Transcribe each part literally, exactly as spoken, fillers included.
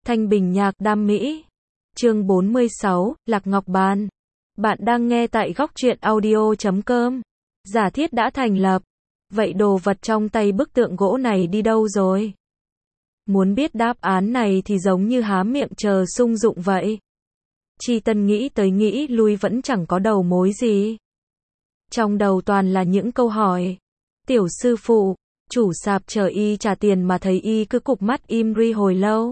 Thanh Bình Nhạc Đam Mỹ. Chương bốn mươi sáu, Lạc Ngọc Bàn. Bạn đang nghe tại góc truyện audio chấm com. Giả thiết đã thành lập. Vậy đồ vật trong tay bức tượng gỗ này đi đâu rồi? Muốn biết đáp án này thì giống như há miệng chờ sung dụng vậy. Chi Tân nghĩ tới nghĩ lui vẫn chẳng có đầu mối gì. Trong đầu toàn là những câu hỏi. Tiểu sư phụ, chủ sạp chờ y trả tiền mà thấy y cứ cụp mắt im ri hồi lâu.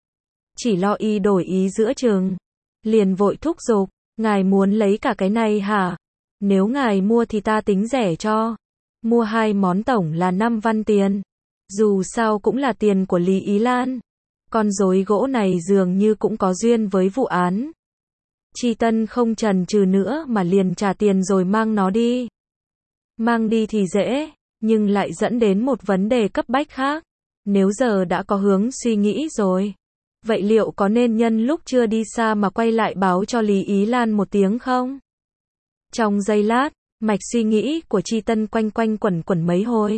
Chỉ lo y đổi ý giữa chừng. Liền vội thúc giục, ngài muốn lấy cả cái này hả? Nếu ngài mua thì ta tính rẻ cho. Mua hai món tổng là năm văn tiền. Dù sao cũng là tiền của Lý Ý Lan. Con rối gỗ này dường như cũng có duyên với vụ án. Chi Tân không chần chừ nữa mà liền trả tiền rồi mang nó đi. Mang đi thì dễ, nhưng lại dẫn đến một vấn đề cấp bách khác. Nếu giờ đã có hướng suy nghĩ rồi, vậy liệu có nên nhân lúc chưa đi xa mà quay lại báo cho Lý Ý Lan một tiếng không? Trong giây lát, mạch suy nghĩ của Chi Tân quanh quanh quẩn quẩn mấy hồi.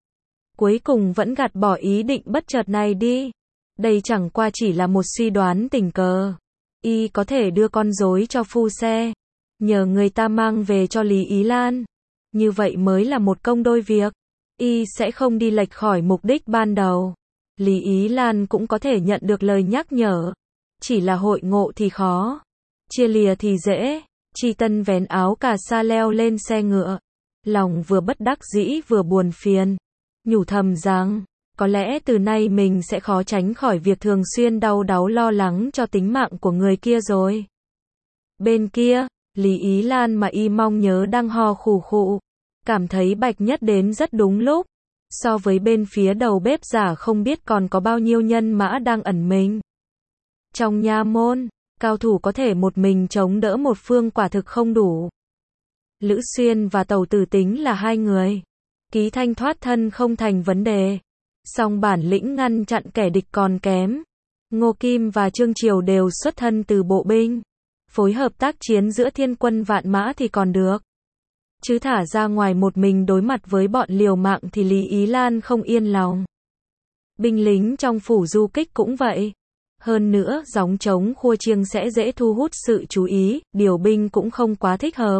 Cuối cùng vẫn gạt bỏ ý định bất chợt này đi. Đây chẳng qua chỉ là một suy đoán tình cờ. Y có thể đưa con rối cho phu xe, nhờ người ta mang về cho Lý Ý Lan. Như vậy mới là một công đôi việc. Y sẽ không đi lệch khỏi mục đích ban đầu. Lý Ý Lan cũng có thể nhận được lời nhắc nhở. Chỉ là hội ngộ thì khó, chia lìa thì dễ. Chi Tân vén áo cà sa leo lên xe ngựa. Lòng vừa bất đắc dĩ vừa buồn phiền. Nhủ thầm rằng, có lẽ từ nay mình sẽ khó tránh khỏi việc thường xuyên đau đáu lo lắng cho tính mạng của người kia rồi. Bên kia, Lý Ý Lan mà y mong nhớ đang ho khủ khụ. Cảm thấy Bạch Nhất đến rất đúng lúc. So với bên phía đầu bếp giả không biết còn có bao nhiêu nhân mã đang ẩn mình. Trong nha môn, cao thủ có thể một mình chống đỡ một phương quả thực không đủ. Lữ Xuyên và Tầu Tử tính là hai người. Ký Thanh thoát thân không thành vấn đề. Song bản lĩnh ngăn chặn kẻ địch còn kém. Ngô Kim và Trương Triều đều xuất thân từ bộ binh. Phối hợp tác chiến giữa thiên quân vạn mã thì còn được. Chứ thả ra ngoài một mình đối mặt với bọn liều mạng thì Lý Ý Lan không yên lòng. Binh lính trong phủ du kích cũng vậy. Hơn nữa, gióng trống khua chiêng sẽ dễ thu hút sự chú ý, điều binh cũng không quá thích hợp.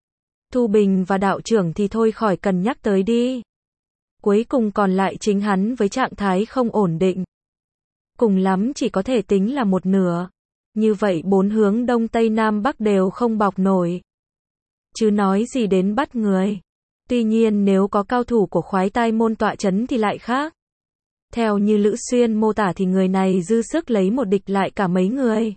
Thu Bình và đạo trưởng thì thôi khỏi cần nhắc tới đi. Cuối cùng còn lại chính hắn với trạng thái không ổn định. Cùng lắm chỉ có thể tính là một nửa. Như vậy bốn hướng đông tây nam bắc đều không bọc nổi. Chứ nói gì đến bắt người. Tuy nhiên nếu có cao thủ của Khoái Tai môn tọa chấn thì lại khác. Theo như Lữ Xuyên mô tả thì người này dư sức lấy một địch lại cả mấy người.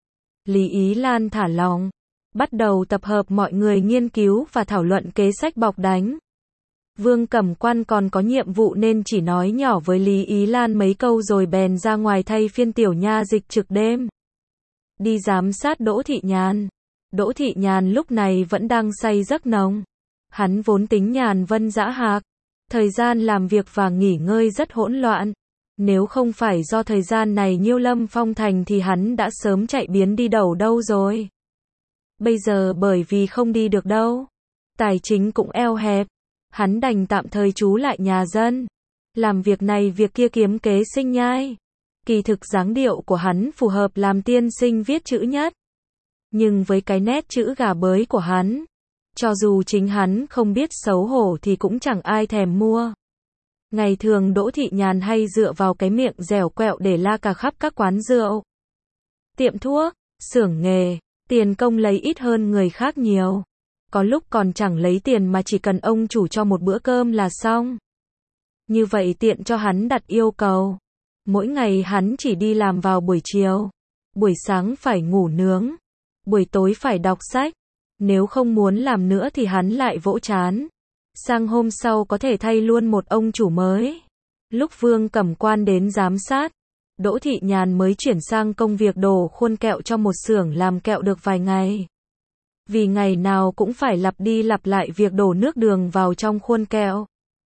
Lý Ý Lan thả lòng. Bắt đầu tập hợp mọi người nghiên cứu và thảo luận kế sách bọc đánh. Vương Cẩm Quan còn có nhiệm vụ nên chỉ nói nhỏ với Lý Ý Lan mấy câu rồi bèn ra ngoài thay phiên tiểu nha dịch trực đêm. Đi giám sát Đỗ Thị Nhàn. Đỗ Thị Nhàn lúc này vẫn đang say giấc nồng. Hắn vốn tính nhàn vân dã hạc. Thời gian làm việc và nghỉ ngơi rất hỗn loạn. Nếu không phải do thời gian này Nhiêu Lâm phong thành thì hắn đã sớm chạy biến đi đâu đâu rồi. Bây giờ bởi vì không đi được đâu. Tài chính cũng eo hẹp. Hắn đành tạm thời trú lại nhà dân. Làm việc này việc kia kiếm kế sinh nhai. Kỳ thực dáng điệu của hắn phù hợp làm tiên sinh viết chữ nhất. Nhưng với cái nét chữ gà bới của hắn, cho dù chính hắn không biết xấu hổ thì cũng chẳng ai thèm mua. Ngày thường Đỗ Thị Nhàn hay dựa vào cái miệng dẻo quẹo để la cà khắp các quán rượu, tiệm thuốc, xưởng nghề, tiền công lấy ít hơn người khác nhiều. Có lúc còn chẳng lấy tiền mà chỉ cần ông chủ cho một bữa cơm là xong. Như vậy tiện cho hắn đặt yêu cầu. Mỗi ngày hắn chỉ đi làm vào buổi chiều. Buổi sáng phải ngủ nướng. Buổi tối phải đọc sách. Nếu không muốn làm nữa thì hắn lại vỗ chán. Sang hôm sau có thể thay luôn một ông chủ mới. Lúc Vương Cẩm Quan đến giám sát, Đỗ Thị Nhàn mới chuyển sang công việc đổ khuôn kẹo cho một xưởng làm kẹo được vài ngày. Vì ngày nào cũng phải lặp đi lặp lại việc đổ nước đường vào trong khuôn kẹo.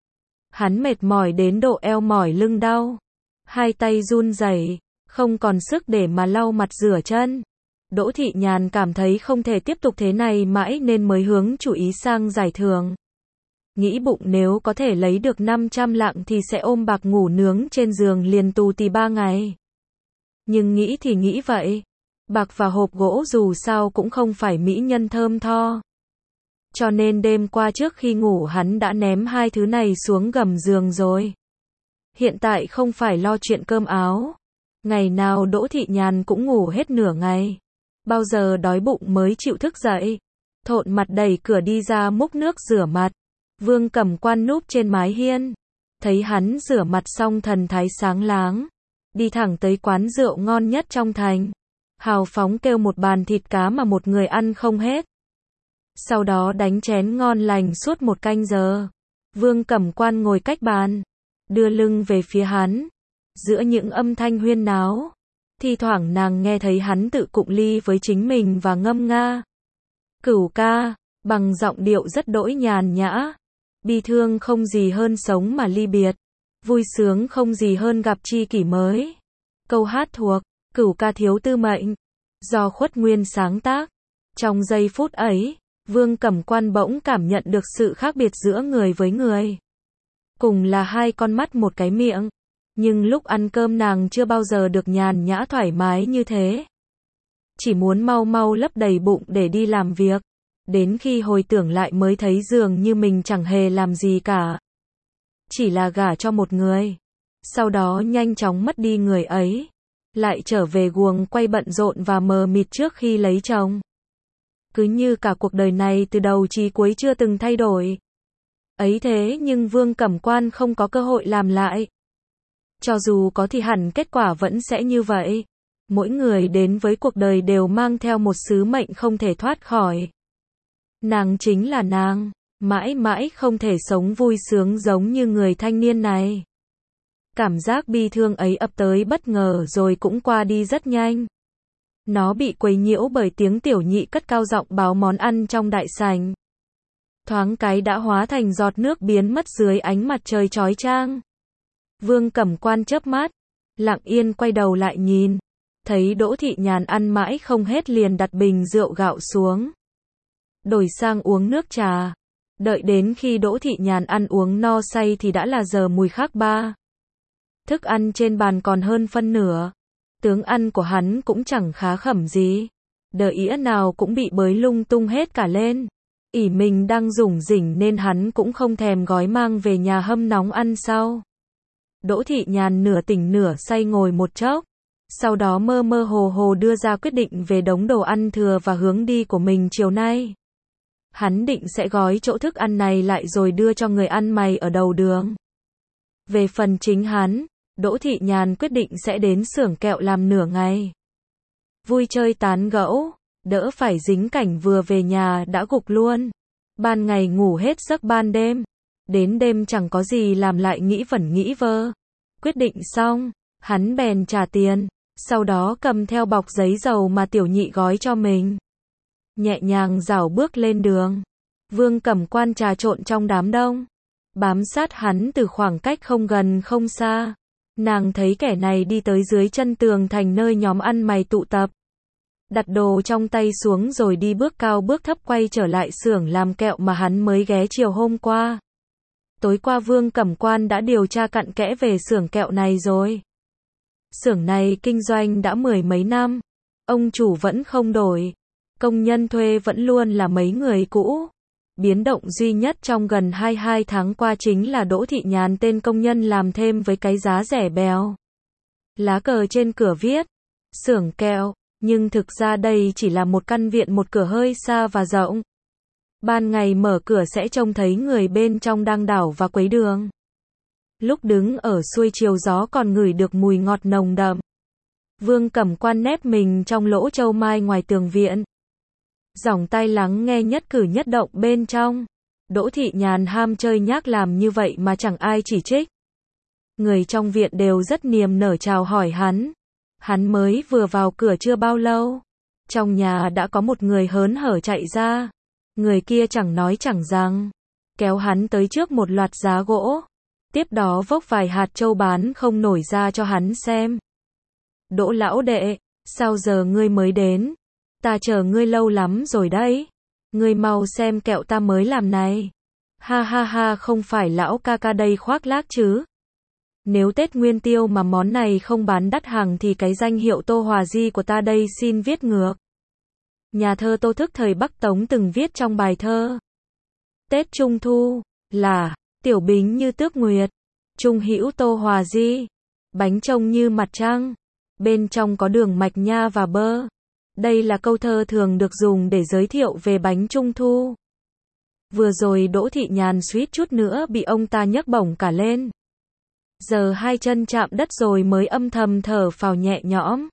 Hắn mệt mỏi đến độ eo mỏi lưng đau. Hai tay run rẩy, không còn sức để mà lau mặt rửa chân. Đỗ Thị Nhàn cảm thấy không thể tiếp tục thế này mãi nên mới hướng chủ ý sang giải thưởng. Nghĩ bụng nếu có thể lấy được năm trăm lạng thì sẽ ôm bạc ngủ nướng trên giường liền tù tì ba ngày. Nhưng nghĩ thì nghĩ vậy. Bạc và hộp gỗ dù sao cũng không phải mỹ nhân thơm tho. Cho nên đêm qua trước khi ngủ hắn đã ném hai thứ này xuống gầm giường rồi. Hiện tại không phải lo chuyện cơm áo. Ngày nào Đỗ Thị Nhàn cũng ngủ hết nửa ngày. Bao giờ đói bụng mới chịu thức dậy. Thộn mặt đẩy cửa đi ra múc nước rửa mặt. Vương Cẩm Quan núp trên mái hiên. Thấy hắn rửa mặt xong thần thái sáng láng. Đi thẳng tới quán rượu ngon nhất trong thành. Hào phóng kêu một bàn thịt cá mà một người ăn không hết. Sau đó đánh chén ngon lành suốt một canh giờ. Vương Cẩm Quan ngồi cách bàn. Đưa lưng về phía hắn. Giữa những âm thanh huyên náo. Thi thoảng nàng nghe thấy hắn tự cụng ly với chính mình và ngâm nga. Cửu ca, bằng giọng điệu rất đỗi nhàn nhã. Bi thương không gì hơn sống mà ly biệt. Vui sướng không gì hơn gặp tri kỷ mới. Câu hát thuộc Cửu ca thiếu tư mệnh. Do Khuất Nguyên sáng tác. Trong giây phút ấy, Vương Cẩm Quan bỗng cảm nhận được sự khác biệt giữa người với người. Cùng là hai con mắt một cái miệng. Nhưng lúc ăn cơm nàng chưa bao giờ được nhàn nhã thoải mái như thế. Chỉ muốn mau mau lấp đầy bụng để đi làm việc. Đến khi hồi tưởng lại mới thấy dường như mình chẳng hề làm gì cả. Chỉ là gả cho một người. Sau đó nhanh chóng mất đi người ấy. Lại trở về guồng quay bận rộn và mờ mịt trước khi lấy chồng. Cứ như cả cuộc đời này từ đầu chí cuối chưa từng thay đổi. Ấy thế nhưng Vương Cẩm Quan không có cơ hội làm lại. Cho dù có thì hẳn kết quả vẫn sẽ như vậy. Mỗi người đến với cuộc đời đều mang theo một sứ mệnh không thể thoát khỏi. Nàng chính là nàng, mãi mãi không thể sống vui sướng giống như người thanh niên này. Cảm giác bi thương ấy ập tới bất ngờ rồi cũng qua đi rất nhanh. Nó bị quấy nhiễu bởi tiếng tiểu nhị cất cao giọng báo món ăn trong đại sảnh. Thoáng cái đã hóa thành giọt nước biến mất dưới ánh mặt trời chói chang. Vương Cẩm Quan chớp mắt, lặng yên quay đầu lại nhìn. Thấy Đỗ Thị Nhàn ăn mãi không hết liền đặt bình rượu gạo xuống. Đổi sang uống nước trà. Đợi đến khi Đỗ Thị Nhàn ăn uống no say thì đã là giờ mùi khác ba. Thức ăn trên bàn còn hơn phân nửa. Tướng ăn của hắn cũng chẳng khá khẩm gì. Đờ ĩa nào cũng bị bới lung tung hết cả lên. ỷ mình đang rủng rỉnh nên hắn cũng không thèm gói mang về nhà hâm nóng ăn sau. Đỗ Thị Nhàn nửa tỉnh nửa say ngồi một chốc. Sau đó mơ mơ hồ hồ đưa ra quyết định về đống đồ ăn thừa và hướng đi của mình chiều nay. Hắn định sẽ gói chỗ thức ăn này lại rồi đưa cho người ăn mày ở đầu đường. Về phần chính hắn, Đỗ Thị Nhàn quyết định sẽ đến xưởng kẹo làm nửa ngày. Vui chơi tán gẫu, đỡ phải dính cảnh vừa về nhà đã gục luôn. Ban ngày ngủ hết giấc ban đêm. Đến đêm chẳng có gì làm lại nghĩ vẩn nghĩ vơ. Quyết định xong, hắn bèn trả tiền. Sau đó cầm theo bọc giấy dầu mà tiểu nhị gói cho mình. Nhẹ nhàng rảo bước lên đường. Vương Cẩm Quan trà trộn trong đám đông. Bám sát hắn từ khoảng cách không gần không xa. Nàng thấy kẻ này đi tới dưới chân tường thành nơi nhóm ăn mày tụ tập. Đặt đồ trong tay xuống rồi đi bước cao bước thấp quay trở lại xưởng làm kẹo mà hắn mới ghé chiều hôm qua. Tối qua Vương Cẩm Quan đã điều tra cặn kẽ về xưởng kẹo này rồi. Xưởng này kinh doanh đã mười mấy năm. Ông chủ vẫn không đổi. Công nhân thuê vẫn luôn là mấy người cũ. Biến động duy nhất trong gần hai mươi hai tháng qua chính là Đỗ Thị Nhàn tên công nhân làm thêm với cái giá rẻ bèo. Lá cờ trên cửa viết xưởng kẹo, nhưng thực ra đây chỉ là một căn viện một cửa hơi xa và rộng. Ban ngày mở cửa sẽ trông thấy người bên trong đang đảo và quấy đường. Lúc đứng ở xuôi chiều gió còn ngửi được mùi ngọt nồng đậm. Vương Cẩm Quan nép mình trong lỗ châu mai ngoài tường viện. Dòng tai lắng nghe nhất cử nhất động bên trong. Đỗ Thị Nhàn ham chơi nhác làm như vậy mà chẳng ai chỉ trích. Người trong viện đều rất niềm nở chào hỏi hắn. Hắn mới vừa vào cửa chưa bao lâu. Trong nhà đã có một người hớn hở chạy ra. Người kia chẳng nói chẳng rằng. Kéo hắn tới trước một loạt giá gỗ. Tiếp đó vốc vài hạt châu bán không nổi ra cho hắn xem. Đỗ lão đệ, sao giờ ngươi mới đến? Ta chờ ngươi lâu lắm rồi đấy. Ngươi mau xem kẹo ta mới làm này. Ha ha ha, không phải lão ca ca đây khoác lác chứ? Nếu Tết Nguyên Tiêu mà món này không bán đắt hàng thì cái danh hiệu Tô Hòa Di của ta đây xin viết ngược. Nhà thơ Tô Thức thời Bắc Tống từng viết trong bài thơ Tết Trung Thu là tiểu bính như tước nguyệt, trung hữu Tô Hòa Di, bánh trông như mặt trăng, bên trong có đường mạch nha và bơ. Đây là câu thơ thường được dùng để giới thiệu về bánh Trung Thu. Vừa rồi Đỗ Thị Nhàn suýt chút nữa bị ông ta nhấc bổng cả lên. Giờ hai chân chạm đất rồi mới âm thầm thở phào nhẹ nhõm.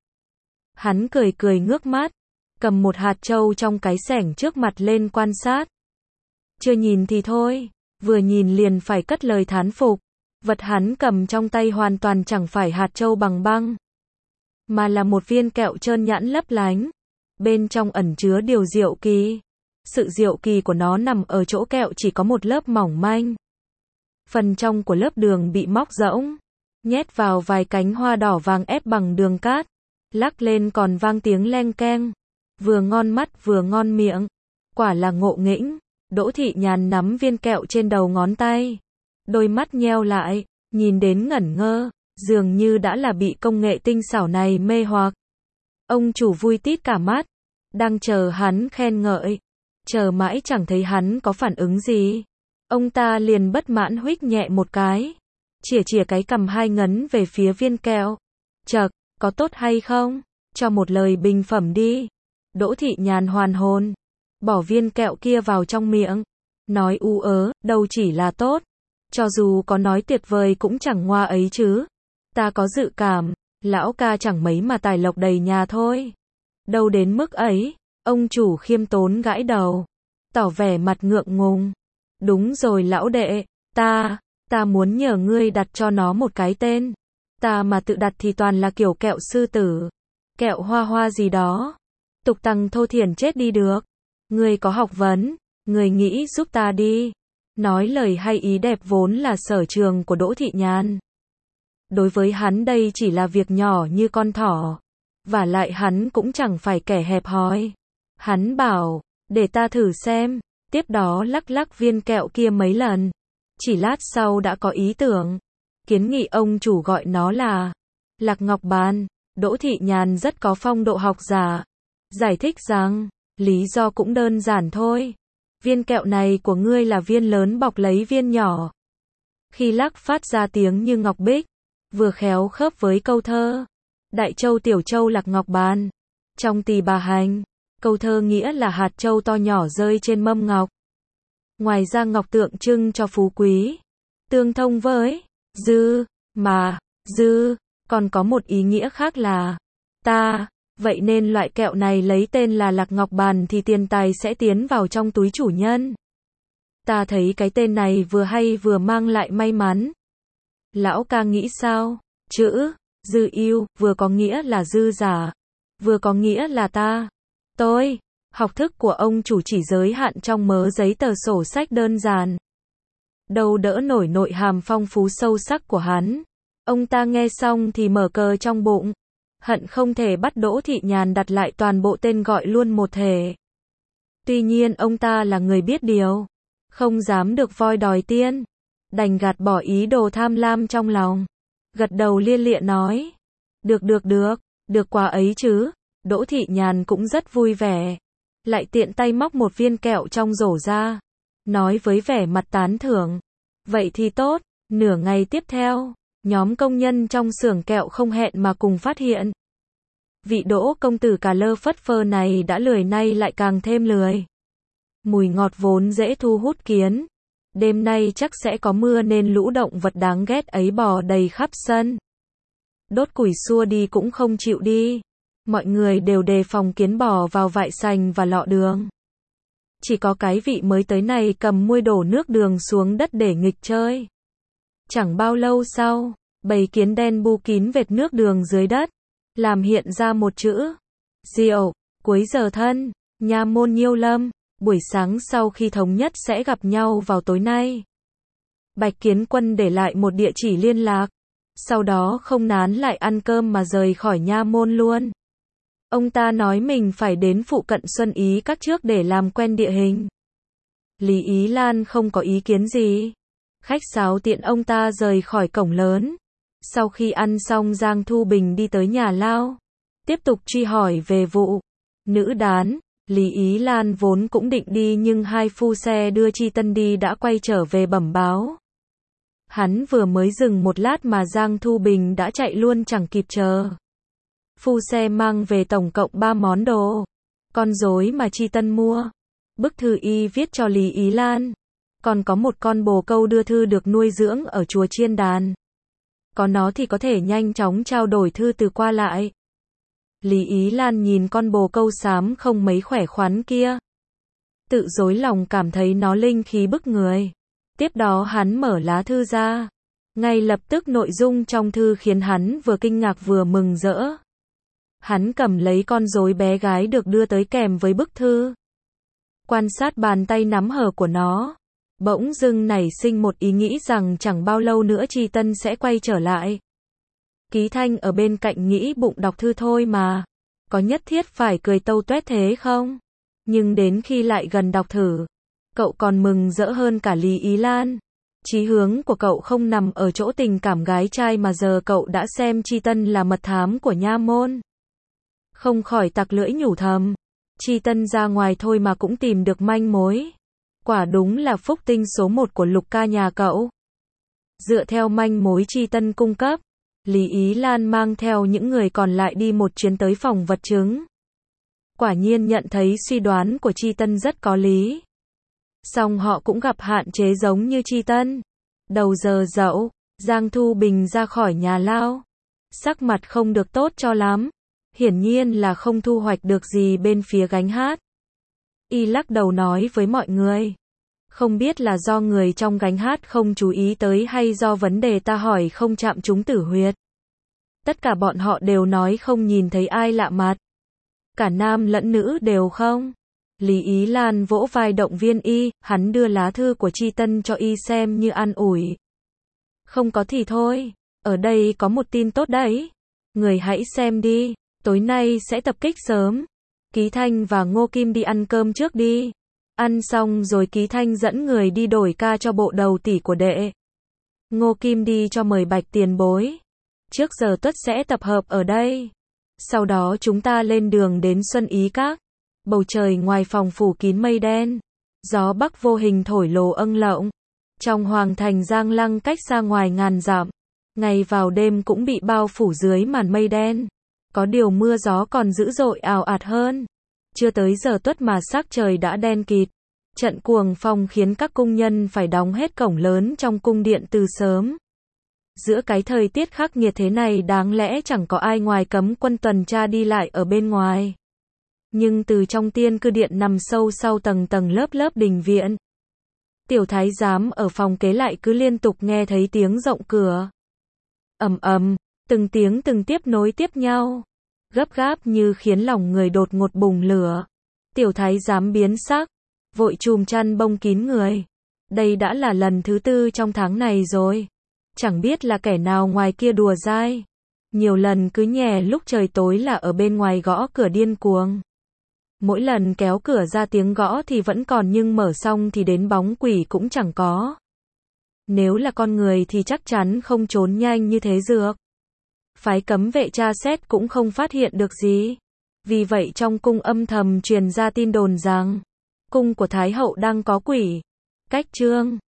Hắn cười cười ngước mắt, cầm một hạt trâu trong cái xẻng trước mặt lên quan sát. Chưa nhìn thì thôi, vừa nhìn liền phải cất lời thán phục. Vật hắn cầm trong tay hoàn toàn chẳng phải hạt trâu bằng băng, mà là một viên kẹo trơn nhẵn lấp lánh. Bên trong ẩn chứa điều diệu kỳ. Sự diệu kỳ của nó nằm ở chỗ kẹo chỉ có một lớp mỏng manh. Phần trong của lớp đường bị móc rỗng, nhét vào vài cánh hoa đỏ vàng ép bằng đường cát, lắc lên còn vang tiếng leng keng, vừa ngon mắt vừa ngon miệng. Quả là ngộ nghĩnh. Đỗ Thị Nhàn nắm viên kẹo trên đầu ngón tay, đôi mắt nheo lại, nhìn đến ngẩn ngơ, dường như đã là bị công nghệ tinh xảo này mê hoặc. Ông chủ vui tít cả mắt, đang chờ hắn khen ngợi, chờ mãi chẳng thấy hắn có phản ứng gì. Ông ta liền bất mãn huých nhẹ một cái, chìa chìa cái cằm hai ngấn về phía viên kẹo. Chậc, có tốt hay không? Cho một lời bình phẩm đi. Đỗ Thị Nhàn hoàn hồn, bỏ viên kẹo kia vào trong miệng, nói u ớ, đâu chỉ là tốt, cho dù có nói tuyệt vời cũng chẳng ngoa ấy chứ. Ta có dự cảm, lão ca chẳng mấy mà tài lộc đầy nhà thôi. Đâu đến mức ấy. Ông chủ khiêm tốn gãi đầu, tỏ vẻ mặt ngượng ngùng. Đúng rồi lão đệ, ta, ta muốn nhờ ngươi đặt cho nó một cái tên. Ta mà tự đặt thì toàn là kiểu kẹo sư tử, kẹo hoa hoa gì đó. Tục tằng thô thiển chết đi được. Ngươi có học vấn, ngươi nghĩ giúp ta đi. Nói lời hay ý đẹp vốn là sở trường của Đỗ Thị Nhàn. Đối với hắn đây chỉ là việc nhỏ như con thỏ. Vả lại hắn cũng chẳng phải kẻ hẹp hòi. Hắn bảo, để ta thử xem. Tiếp đó lắc lắc viên kẹo kia mấy lần. Chỉ lát sau đã có ý tưởng. Kiến nghị ông chủ gọi nó là Lạc Ngọc Bàn. Đỗ Thị Nhàn rất có phong độ học giả. Giải thích rằng, lý do cũng đơn giản thôi. Viên kẹo này của ngươi là viên lớn bọc lấy viên nhỏ. Khi lắc phát ra tiếng như ngọc bích, vừa khéo khớp với câu thơ Đại Châu Tiểu Châu Lạc Ngọc Bàn. Trong Tỳ Bà Hành, câu thơ nghĩa là hạt châu to nhỏ rơi trên mâm ngọc. Ngoài ra ngọc tượng trưng cho phú quý, tương thông với dư, mà dư còn có một ý nghĩa khác là ta. Vậy nên loại kẹo này lấy tên là Lạc Ngọc Bàn thì tiền tài sẽ tiến vào trong túi chủ nhân. Ta thấy cái tên này vừa hay vừa mang lại may mắn. Lão ca nghĩ sao? Chữ dư yêu vừa có nghĩa là dư giả, vừa có nghĩa là ta. Tôi, học thức của ông chủ chỉ giới hạn trong mớ giấy tờ sổ sách đơn giản. Đâu đỡ nổi nội hàm phong phú sâu sắc của hắn. Ông ta nghe xong thì mở cờ trong bụng. Hận không thể bắt Đỗ Thị Nhàn đặt lại toàn bộ tên gọi luôn một thể. Tuy nhiên ông ta là người biết điều, không dám được voi đòi tiên, đành gạt bỏ ý đồ tham lam trong lòng. Gật đầu lia lịa nói, được được được, được quá ấy chứ. Đỗ Thị Nhàn cũng rất vui vẻ, lại tiện tay móc một viên kẹo trong rổ ra, nói với vẻ mặt tán thưởng, vậy thì tốt. Nửa ngày tiếp theo, nhóm công nhân trong xưởng kẹo không hẹn mà cùng phát hiện. Vị Đỗ công tử cà lơ phất phơ này đã lười nay lại càng thêm lười. Mùi ngọt vốn dễ thu hút kiến. Đêm nay chắc sẽ có mưa nên lũ động vật đáng ghét ấy bò đầy khắp sân. Đốt củi xua đi cũng không chịu đi. Mọi người đều đề phòng kiến bò vào vại sành và lọ đường. Chỉ có cái vị mới tới này cầm muôi đổ nước đường xuống đất để nghịch chơi. Chẳng bao lâu sau, bầy kiến đen bu kín vệt nước đường dưới đất, làm hiện ra một chữ Diệu. Cuối giờ thân, nha môn Nhiêu Lâm, buổi sáng sau khi thống nhất sẽ gặp nhau vào tối nay. Bạch Kiến Quân để lại một địa chỉ liên lạc, sau đó không nán lại ăn cơm mà rời khỏi nha môn luôn. Ông ta nói mình phải đến phụ cận Xuân Ý Các trước để làm quen địa hình. Lý Ý Lan không có ý kiến gì. Khách sáo tiện ông ta rời khỏi cổng lớn, Sau khi ăn xong Giang Thu Bình đi tới nhà lao, tiếp tục truy hỏi về vụ nữ đán. Lý Ý Lan vốn cũng định đi nhưng hai phu xe đưa Chi Tân đi đã quay trở về bẩm báo. Hắn vừa mới dừng một lát mà Giang Thu Bình đã chạy luôn chẳng kịp chờ. Phu xe mang về tổng cộng ba món đồ. Con rối mà Chi Tân mua. Bức thư y viết cho Lý Ý Lan. Còn có một con bồ câu đưa thư được nuôi dưỡng ở chùa Chiên Đàn. Có nó thì có thể nhanh chóng trao đổi thư từ qua lại. Lý Ý Lan nhìn con bồ câu xám không mấy khỏe khoắn kia. Tự dối lòng cảm thấy nó linh khí bức người. Tiếp đó hắn mở lá thư ra. Ngay lập tức nội dung trong thư khiến hắn vừa kinh ngạc vừa mừng rỡ. Hắn cầm lấy con rối bé gái được đưa tới kèm với bức thư. Quan sát bàn tay nắm hở của nó. Bỗng dưng nảy sinh một ý nghĩ rằng chẳng bao lâu nữa Chi Tân sẽ quay trở lại. Ký Thanh ở bên cạnh nghĩ bụng đọc thư thôi mà. Có nhất thiết phải cười tâu tuét thế không? Nhưng đến khi lại gần đọc thử, cậu còn mừng rỡ hơn cả Lý Ý Lan. Chí hướng của cậu không nằm ở chỗ tình cảm gái trai mà giờ cậu đã xem Chi Tân là mật thám của nha môn. Không khỏi tặc lưỡi nhủ thầm. Chi Tân ra ngoài thôi mà cũng tìm được manh mối. Quả đúng là phúc tinh số một của Lục ca nhà cậu. Dựa theo manh mối Chi Tân cung cấp, Lý Ý Lan mang theo những người còn lại đi một chuyến tới phòng vật chứng. Quả nhiên nhận thấy suy đoán của Chi Tân rất có lý. Song họ cũng gặp hạn chế giống như Chi Tân. Đầu giờ dậu, Giang Thu Bình ra khỏi nhà lao. Sắc mặt không được tốt cho lắm. Hiển nhiên là không thu hoạch được gì bên phía gánh hát. Y lắc đầu nói với mọi người. Không biết là do người trong gánh hát không chú ý tới hay do vấn đề ta hỏi không chạm trúng tử huyệt. Tất cả bọn họ đều nói không nhìn thấy ai lạ mặt. Cả nam lẫn nữ đều không. Lý Ý Lan vỗ vai động viên y, hắn đưa lá thư của Chi Tân cho y xem như an ủi. Không có thì thôi, ở đây có một tin tốt đấy. Người hãy xem đi, tối nay sẽ tập kích sớm. Ký Thanh và Ngô Kim đi ăn cơm trước đi. Ăn xong rồi Ký Thanh dẫn người đi đổi ca cho bộ đầu tỷ của đệ. Ngô Kim đi cho mời Bạch tiền bối. Trước giờ tuất sẽ tập hợp ở đây. Sau đó chúng ta lên đường đến Xuân Ý Các. Bầu trời ngoài phòng phủ kín mây đen. Gió bắc vô hình thổi lồ âng lộng. Trong hoàng thành Giang Lăng cách xa ngoài ngàn dặm. Ngày vào đêm cũng bị bao phủ dưới màn mây đen. Có điều mưa gió còn dữ dội ào ạt hơn. Chưa tới giờ tuất mà sắc trời đã đen kịt. Trận cuồng phong khiến các cung nhân phải đóng hết cổng lớn trong cung điện từ sớm. Giữa cái thời tiết khắc nghiệt thế này đáng lẽ chẳng có ai ngoài cấm quân tuần tra đi lại ở bên ngoài. Nhưng từ trong tiên cư điện nằm sâu sau tầng tầng lớp lớp đình viện. Tiểu thái giám ở phòng kế lại cứ liên tục nghe thấy tiếng rộng cửa. Ầm ầm, từng tiếng từng tiếp nối tiếp nhau. Gấp gáp như khiến lòng người đột ngột bùng lửa. Tiểu thái giám biến sắc, vội chùm chăn bông kín người. Đây đã là lần thứ tư trong tháng này rồi. Chẳng biết là kẻ nào ngoài kia đùa dai. Nhiều lần cứ nhè lúc trời tối là ở bên ngoài gõ cửa điên cuồng. Mỗi lần kéo cửa ra tiếng gõ thì vẫn còn nhưng mở xong thì đến bóng quỷ cũng chẳng có. Nếu là con người thì chắc chắn không trốn nhanh như thế được. Phái cấm vệ tra xét cũng không phát hiện được gì. Vì vậy trong cung âm thầm truyền ra tin đồn rằng cung của Thái hậu đang có quỷ. Cách chương